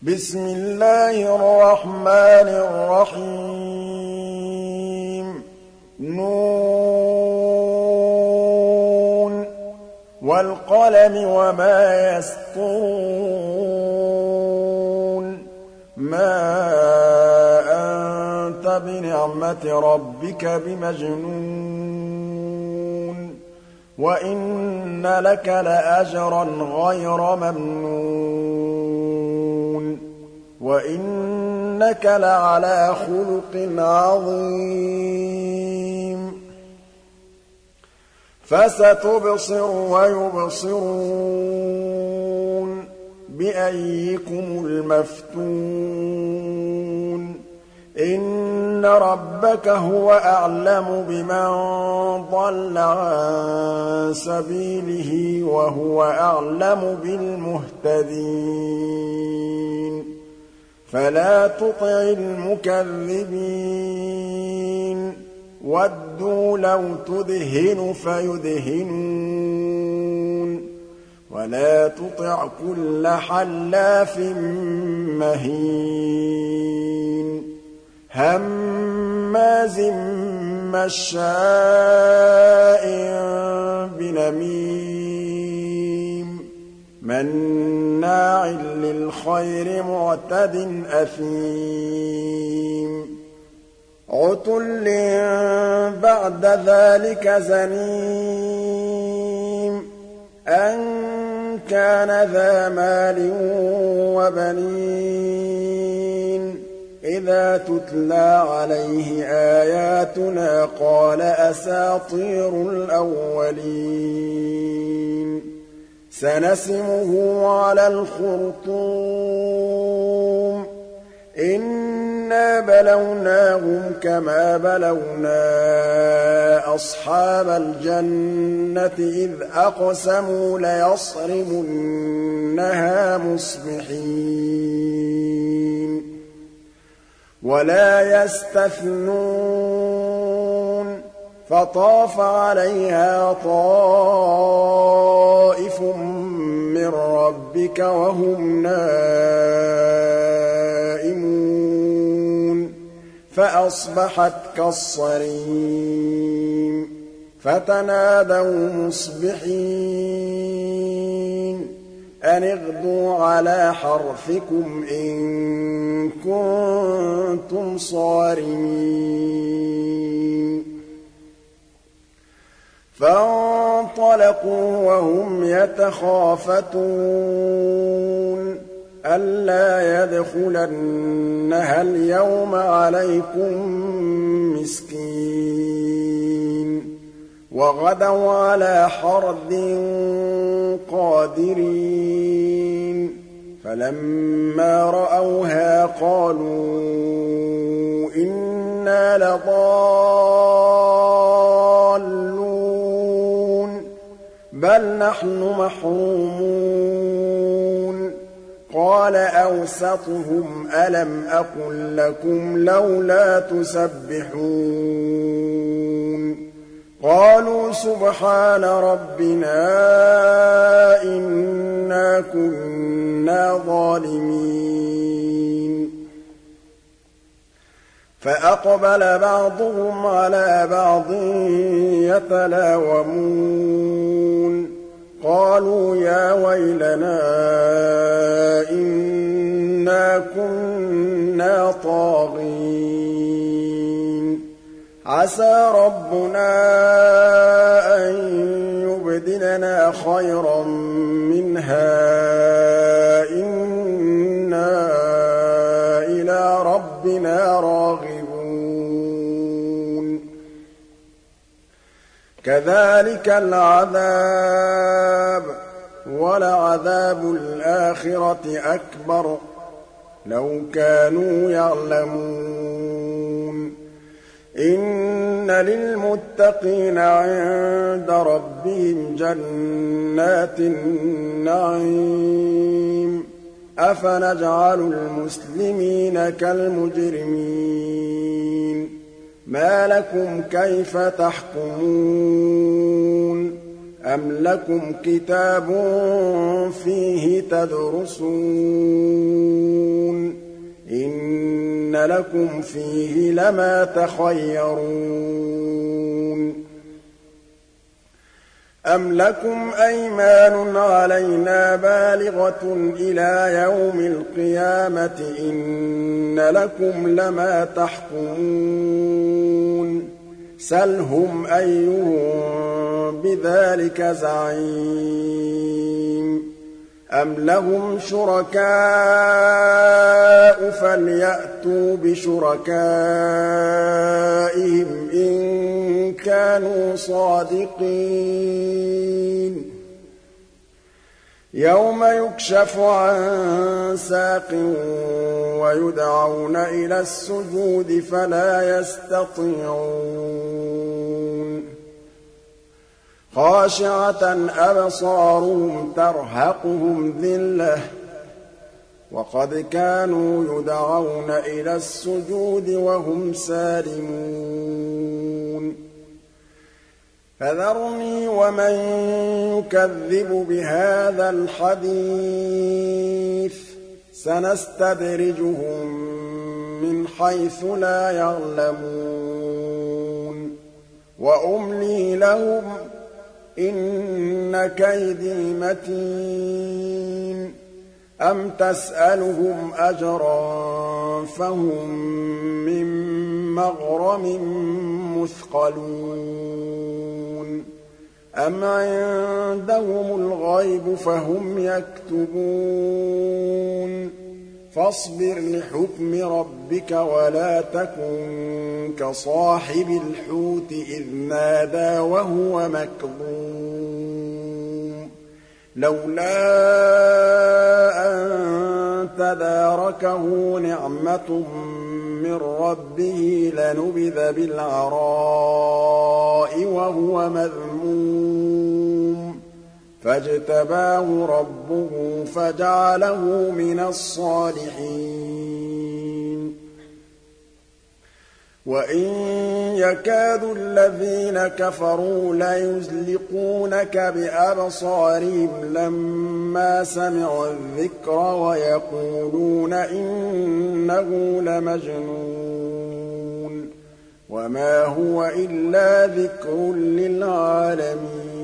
بسم الله الرحمن الرحيم نون والقلم وما يسطرون ما أنت بنعمة ربك بمجنون وإن لك لأجرا غير ممنون وإنك لعلى خلق عظيم فستبصر ويبصرون بأيكم المفتون إن ربك هو أعلم بمن ضل عن سبيله وهو أعلم بالمهتدين فلا تطع المكذبين ودوا لو تدهن فيدهنون ولا تطع كل حلاف مهين هماز مشاء بنميم مناع للخير معتد أثيم عتل بعد ذلك زنيم أن كان ذا مال وبنين إذا تتلى عليه آياتنا قال أساطير الأولين سنسمه على الخرطوم إنا بلوناهم كما بلونا أصحاب الجنة إذ أقسموا ليصرمنها مصبحين ولا يستثنون فطاف عليها طائف من ربك وهم نائمون فأصبحت كالصريم فتنادوا مصبحين أن اغدوا على حرثكم إن كنتم صارمين فانطلقوا وهم يتخافتون ألا يدخلنها اليوم عليكم مسكين وغدوا على حرد قادرين فلما رأوها قالوا إنا لضالون بل نحن محرومون قال أوسطهم ألم أقل لكم لولا تسبحون قالوا سبحان ربنا إنا كنا ظالمين فأقبل بعضهم على بعض يتلاومون قالوا يا ويلنا إنا كنا طاغين عسى ربنا أن يبدلنا خيرا منها إنا إلى ربنا راغبون كذلك العذاب ولعذاب الآخرة أكبر لو كانوا يعلمون إن للمتقين عند ربهم جنات النعيم أفنجعل المسلمين كالمجرمين ما لكم كيف تحكمون أم لكم كتاب فيه تدرسون لكم فيه لما تخيرون أم لكم أيمان علينا بالغة إلى يوم القيامة إن لكم لما تحكمون سلهم أيهم بذلك زعيم أم لهم شركاء فليأتوا بشركائهم إن كانوا صادقين يوم يكشف عن ساق ويدعون إلى السجود فلا يستطيعون خاشعة أبصارهم ترهقهم ذلة وقد كانوا يدعون إلى السجود وهم سالمون فذرني ومن يكذب بهذا الحديث سنستدرجهم من حيث لا يعلمون وأملي لهم إن كيدي متين أم تسألهم أجرا فهم من مغرم مثقلون أم عندهم الغيب فهم يكتبون فاصبر لحكم ربك ولا تكن كصاحب الحوت إذ نادى وهو مكظوم لولا أن تداركه نعمة من ربه لنبذ بالعراء وهو مذموم فاجتباه ربه فجعله من الصالحين وإن يكاد الذين كفروا ليزلقونك بأبصارهم لما سمعوا الذكر ويقولون إنه لمجنون وما هو إلا ذكر للعالمين